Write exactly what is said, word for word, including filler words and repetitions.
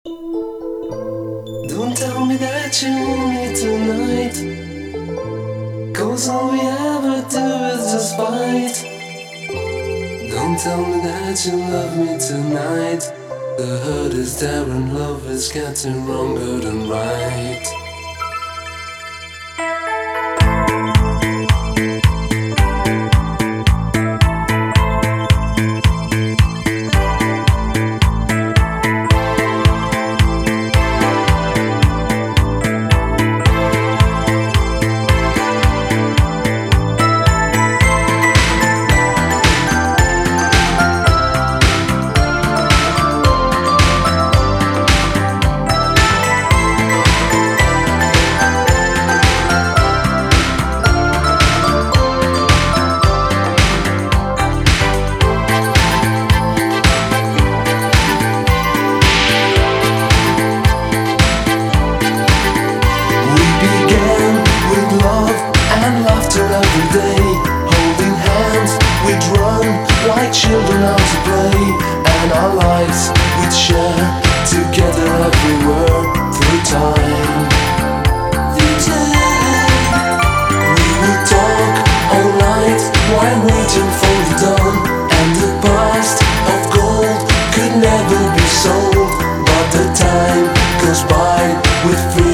Don't tell me that you want me tonight, 'cause all we ever do is just fight. Don't tell me that you love me tonight. The hurt is there and love is getting wronger than right. Every day, holding hands, we'd run like children out to play, and our lives we'd share together everywhere through time. Through time. We would talk all night while waiting for the dawn, and the past of gold could never be sold. But the time goes by with free